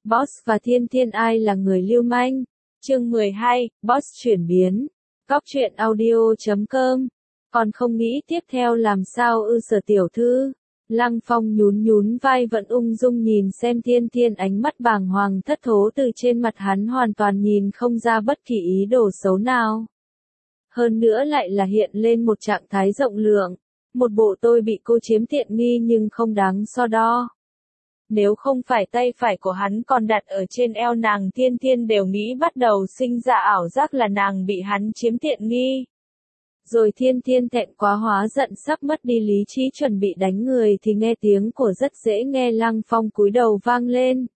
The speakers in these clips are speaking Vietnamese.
Boss và Thiên Thiên ai là người lưu manh? Chương 12, Boss chuyển biến. Cóc truyện audio.com. Còn không nghĩ tiếp theo làm sao ư Sở tiểu thư? Lăng Phong nhún nhún vai vẫn ung dung nhìn xem Thiên Thiên, ánh mắt bàng hoàng thất thố từ trên mặt hắn hoàn toàn nhìn không ra bất kỳ ý đồ xấu nào. Hơn nữa lại là hiện lên một trạng thái rộng lượng. Một bộ tôi bị cô chiếm tiện nghi nhưng không đáng so đo. Nếu không phải tay phải của hắn còn đặt ở trên eo nàng, Thiên Thiên đều nghĩ bắt đầu sinh ra ảo giác là nàng bị hắn chiếm tiện nghi. Rồi Thiên Thiên thẹn quá hóa giận sắp mất đi lý trí chuẩn bị đánh người thì nghe tiếng của rất dễ nghe Lăng Phong cúi đầu vang lên.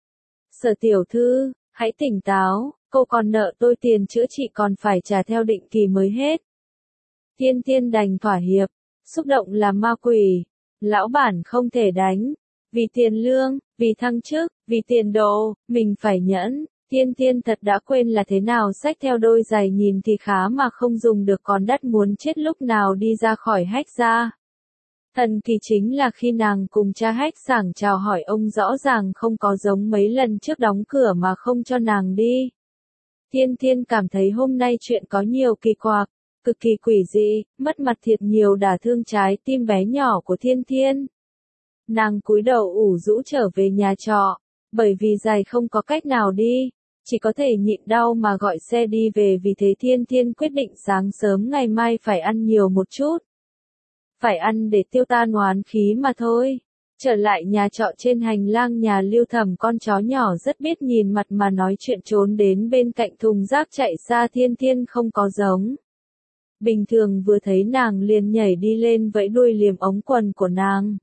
Sở tiểu thư, hãy tỉnh táo, cô còn nợ tôi tiền chữa trị còn phải trả theo định kỳ mới hết. Thiên Thiên đành thỏa hiệp, xúc động là ma quỷ, lão bản không thể đánh. Vì tiền lương, vì thăng chức, vì tiền đồ, mình phải nhẫn. Thiên Thiên thật đã quên là thế nào xách theo đôi giày nhìn thì khá mà không dùng được còn đắt muốn chết lúc nào đi ra khỏi hách ra. Thần kỳ chính là khi nàng cùng cha hách sảng chào hỏi ông rõ ràng không có giống mấy lần trước đóng cửa mà không cho nàng đi. Thiên Thiên cảm thấy hôm nay chuyện có nhiều kỳ quặc, cực kỳ quỷ dị, mất mặt thiệt nhiều đả thương trái tim bé nhỏ của Thiên Thiên. Nàng cúi đầu ủ rũ trở về nhà trọ, bởi vì giày không có cách nào đi, chỉ có thể nhịn đau mà gọi xe đi về. Vì thế Thiên Thiên quyết định sáng sớm ngày mai phải ăn nhiều một chút. Phải ăn để tiêu tan oán khí mà thôi. Trở lại nhà trọ trên hành lang nhà Lưu Thẩm, con chó nhỏ rất biết nhìn mặt mà nói chuyện trốn đến bên cạnh thùng rác chạy xa. Thiên Thiên không có giống. Bình thường vừa thấy nàng liền nhảy đi lên vẫy đuôi liềm ống quần của nàng.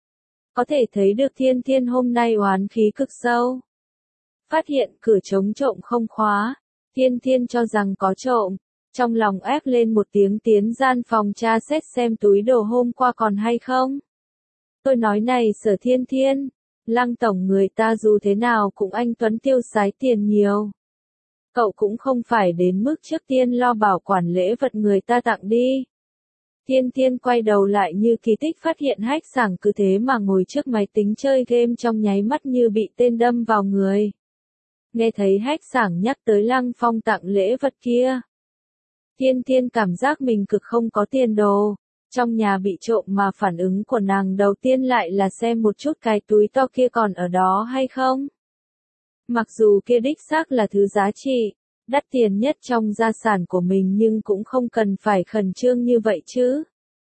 Có thể thấy được Thiên Thiên hôm nay oán khí cực sâu. Phát hiện cửa trống trộm không khóa, Thiên Thiên cho rằng có trộm, trong lòng ép lên một tiếng tiến gian phòng tra xét xem túi đồ hôm qua còn hay không. Tôi nói này Sở Thiên Thiên, Lăng tổng người ta dù thế nào cũng anh tuấn tiêu xái tiền nhiều. Cậu cũng không phải đến mức trước tiên lo bảo quản lễ vật người ta tặng đi. Thiên Thiên quay đầu lại như kỳ tích phát hiện hách sảng cứ thế mà ngồi trước máy tính chơi game, trong nháy mắt như bị tên đâm vào người. Nghe thấy hách sảng nhắc tới Lăng Phong tặng lễ vật kia. Thiên Thiên cảm giác mình cực không có tiền đồ. Trong nhà bị trộm mà phản ứng của nàng đầu tiên lại là xem một chút cái túi to kia còn ở đó hay không. Mặc dù kia đích xác là thứ giá trị, đắt tiền nhất trong gia sản của mình nhưng cũng không cần phải khẩn trương như vậy chứ.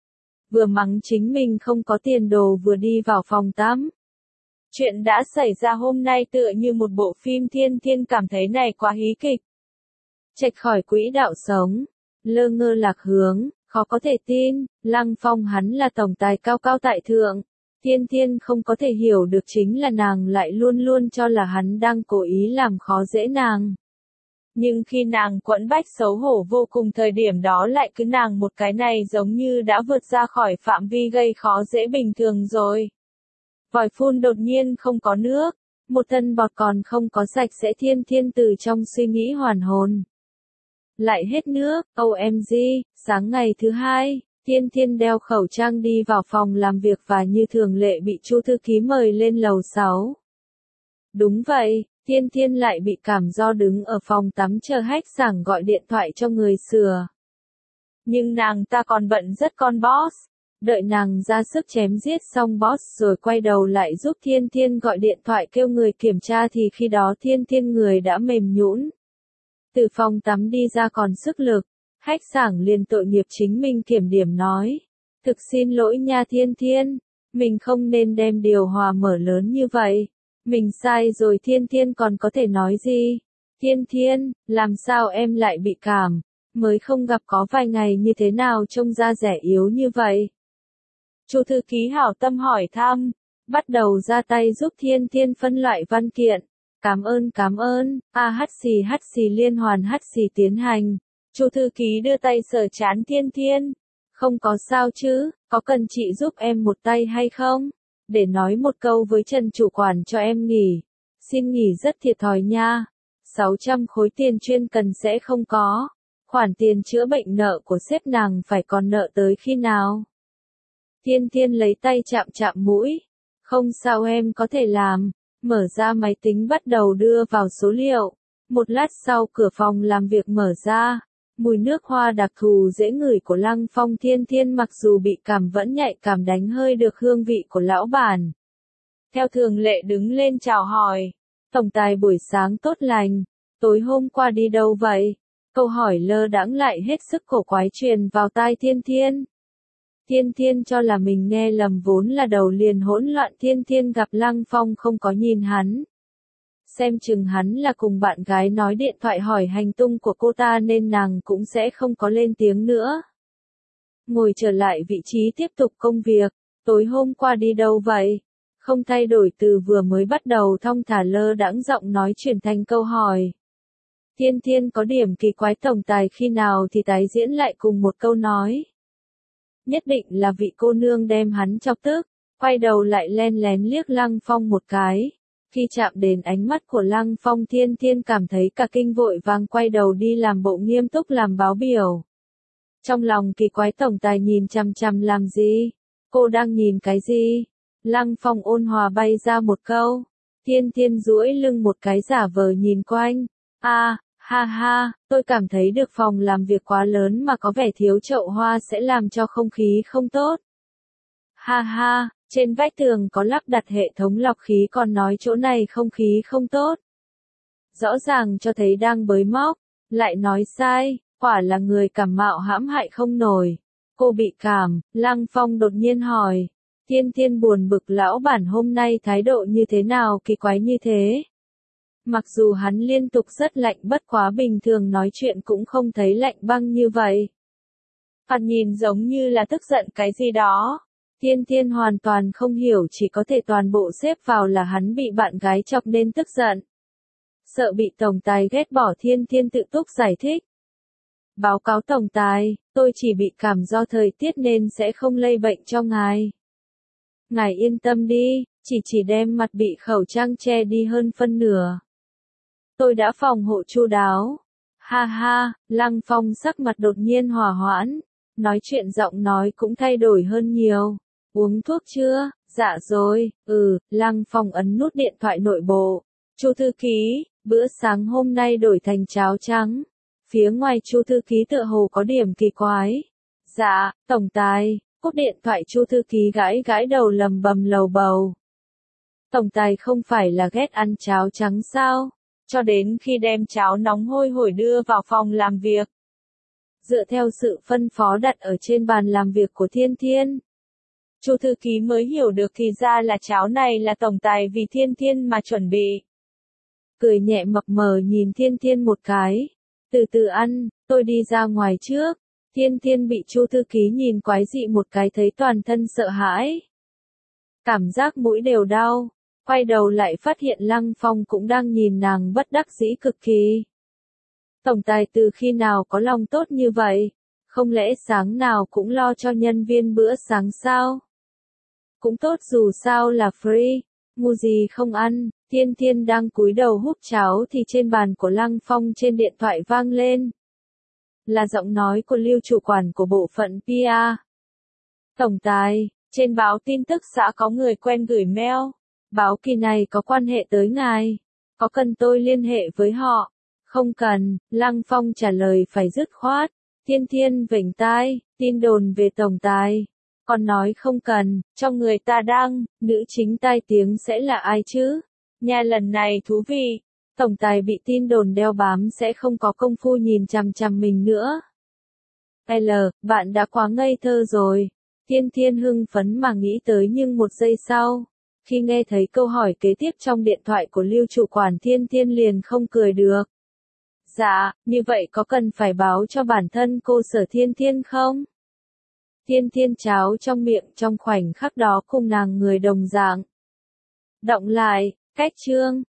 Vừa mắng chính mình không có tiền đồ vừa đi vào phòng tắm. Chuyện đã xảy ra hôm nay tựa như một bộ phim, Thiên Thiên cảm thấy này quá hí kịch. Chệch khỏi quỹ đạo sống, lơ ngơ lạc hướng, khó có thể tin, Lăng Phong hắn là tổng tài cao cao tại thượng. Thiên Thiên không có thể hiểu được chính là nàng lại luôn luôn cho là hắn đang cố ý làm khó dễ nàng. Nhưng khi nàng quẫn bách xấu hổ vô cùng thời điểm đó lại cứ nàng một cái này giống như đã vượt ra khỏi phạm vi gây khó dễ bình thường rồi. Vòi phun đột nhiên không có nước, một thân bọt còn không có sạch sẽ. Thiên Thiên từ trong suy nghĩ hoàn hồn. Lại hết nước, OMG, sáng ngày thứ hai, Thiên Thiên đeo khẩu trang đi vào phòng làm việc và như thường lệ bị Chu thư ký mời lên lầu 6. Đúng vậy, Thiên Thiên lại bị cảm do đứng ở phòng tắm chờ hách sảng gọi điện thoại cho người sửa. Nhưng nàng ta còn bận rất con boss. Đợi nàng ra sức chém giết xong boss rồi quay đầu lại giúp Thiên Thiên gọi điện thoại kêu người kiểm tra thì khi đó Thiên Thiên người đã mềm nhũn. Từ phòng tắm đi ra còn sức lực, hách sảng liền tội nghiệp chính mình kiểm điểm nói. Thực xin lỗi nha Thiên Thiên, mình không nên đem điều hòa mở lớn như vậy. Mình sai rồi. Thiên Thiên còn có thể nói gì? Thiên Thiên, làm sao em lại bị cảm? Mới không gặp có vài ngày như thế nào trông da rẻ yếu như vậy? Chu thư ký hảo tâm hỏi thăm, bắt đầu ra tay giúp Thiên Thiên phân loại văn kiện. Cảm ơn, hắt xì liên hoàn hắt xì tiến hành. Chu thư ký đưa tay sờ trán Thiên Thiên. Không có sao chứ, có cần chị giúp em một tay hay không? Để nói một câu với Trần chủ quản cho em nghỉ. Xin nghỉ rất thiệt thòi nha. 600 khối tiền chuyên cần sẽ không có. Khoản tiền chữa bệnh nợ của sếp nàng phải còn nợ tới khi nào? Thiên Thiên lấy tay chạm chạm mũi. Không sao, em có thể làm. Mở ra máy tính bắt đầu đưa vào số liệu. Một lát sau cửa phòng làm việc mở ra. Mùi nước hoa đặc thù dễ ngửi của Lăng Phong Thiên Thiên mặc dù bị cảm vẫn nhạy cảm đánh hơi được hương vị của lão bản. Theo thường lệ đứng lên chào hỏi. Tổng tài buổi sáng tốt lành. Tối hôm qua đi đâu vậy? Câu hỏi lơ đãng lại hết sức cổ quái truyền vào tai Thiên Thiên. Thiên Thiên cho là mình nghe lầm vốn là đầu liền hỗn loạn. Thiên Thiên gặp Lăng Phong không có nhìn hắn. Xem chừng hắn là cùng bạn gái nói điện thoại hỏi hành tung của cô ta nên nàng cũng sẽ không có lên tiếng nữa. Ngồi trở lại vị trí tiếp tục công việc. Tối hôm qua đi đâu vậy? Không thay đổi từ vừa mới bắt đầu thong thả lơ đãng giọng nói chuyển thành câu hỏi. Thiên Thiên có điểm kỳ quái tổng tài khi nào thì tái diễn lại cùng một câu nói. Nhất định là vị cô nương đem hắn chọc tức, quay đầu lại len lén liếc Lăng Phong một cái. Khi chạm đến ánh mắt của Lăng Phong Thiên Thiên cảm thấy cả kinh vội vàng quay đầu đi làm bộ nghiêm túc làm báo biểu. Trong lòng kỳ quái tổng tài nhìn chằm chằm làm gì? Cô đang nhìn cái gì? Lăng Phong ôn hòa bay ra một câu. Thiên Thiên duỗi lưng một cái giả vờ nhìn quanh. Ha ha, tôi cảm thấy được phòng làm việc quá lớn mà có vẻ thiếu chậu hoa sẽ làm cho không khí không tốt. Ha ha, trên vách tường có lắp đặt hệ thống lọc khí còn nói chỗ này không khí không tốt. Rõ ràng cho thấy đang bới móc, lại nói sai, quả là người cảm mạo hãm hại không nổi. Cô bị cảm, Lăng Phong đột nhiên hỏi. Thiên Thiên buồn bực lão bản hôm nay thái độ như thế nào kỳ quái như thế. Mặc dù hắn liên tục rất lạnh bất quá bình thường nói chuyện cũng không thấy lạnh băng như vậy. Hắn nhìn giống như là tức giận cái gì đó. Thiên Thiên hoàn toàn không hiểu chỉ có thể toàn bộ xếp vào là hắn bị bạn gái chọc nên tức giận. Sợ bị tổng tài ghét bỏ Thiên Thiên tự túc giải thích. Báo cáo tổng tài, tôi chỉ bị cảm do thời tiết nên sẽ không lây bệnh cho ngài. Ngài yên tâm đi, chỉ đem mặt bị khẩu trang che đi hơn phân nửa. Tôi đã phòng hộ chu đáo. Ha ha, Lăng Phong sắc mặt đột nhiên hòa hoãn. Nói chuyện giọng nói cũng thay đổi hơn nhiều. Uống thuốc chưa? Dạ rồi, Lăng Phong ấn nút điện thoại nội bộ. Chu thư ký, bữa sáng hôm nay đổi thành cháo trắng. Phía ngoài Chu thư ký tựa hồ có điểm kỳ quái. Dạ, tổng tài, cúp điện thoại Chu thư ký gãi gãi đầu lầm bầm lầu bầu. Tổng tài không phải là ghét ăn cháo trắng sao? Cho đến khi đem cháo nóng hôi hổi đưa vào phòng làm việc. Dựa theo sự phân phó đặt ở trên bàn làm việc của Thiên Thiên. Chu thư ký mới hiểu được thì ra là cháo này là tổng tài vì Thiên Thiên mà chuẩn bị. Cười nhẹ mập mờ nhìn Thiên Thiên một cái. Từ từ ăn, tôi đi ra ngoài trước. Thiên Thiên bị Chu thư ký nhìn quái dị một cái thấy toàn thân sợ hãi. Cảm giác mũi đều đau. Quay đầu lại phát hiện Lăng Phong cũng đang nhìn nàng bất đắc dĩ cực kỳ. Tổng tài từ khi nào có lòng tốt như vậy? Không lẽ sáng nào cũng lo cho nhân viên bữa sáng sao? Cũng tốt dù sao là free, ngu gì không ăn. Thiên Thiên đang cúi đầu húp cháo thì trên bàn của Lăng Phong trên điện thoại vang lên. Là giọng nói của Lưu chủ quản của bộ phận PR. Tổng tài, trên báo tin tức xã có người quen gửi mail. Báo kỳ này có quan hệ tới ngài. Có cần tôi liên hệ với họ? Không cần, Lăng Phong trả lời phải dứt khoát. Thiên Thiên vểnh tai, tin đồn về tổng tài. Còn nói không cần, trong người ta đang, nữ chính tai tiếng sẽ là ai chứ? Nhà lần này thú vị. Tổng tài bị tin đồn đeo bám sẽ không có công phu nhìn chằm chằm mình nữa. Bạn đã quá ngây thơ rồi. Thiên Thiên hưng phấn mà nghĩ tới nhưng một giây sau. Khi nghe thấy câu hỏi kế tiếp trong điện thoại của Lưu chủ quản Thiên Thiên liền không cười được. Dạ, như vậy có cần phải báo cho bản thân cô Sở Thiên Thiên không? Thiên Thiên cháo trong miệng trong khoảnh khắc đó cùng nàng người đồng dạng. Động lại, cách chương.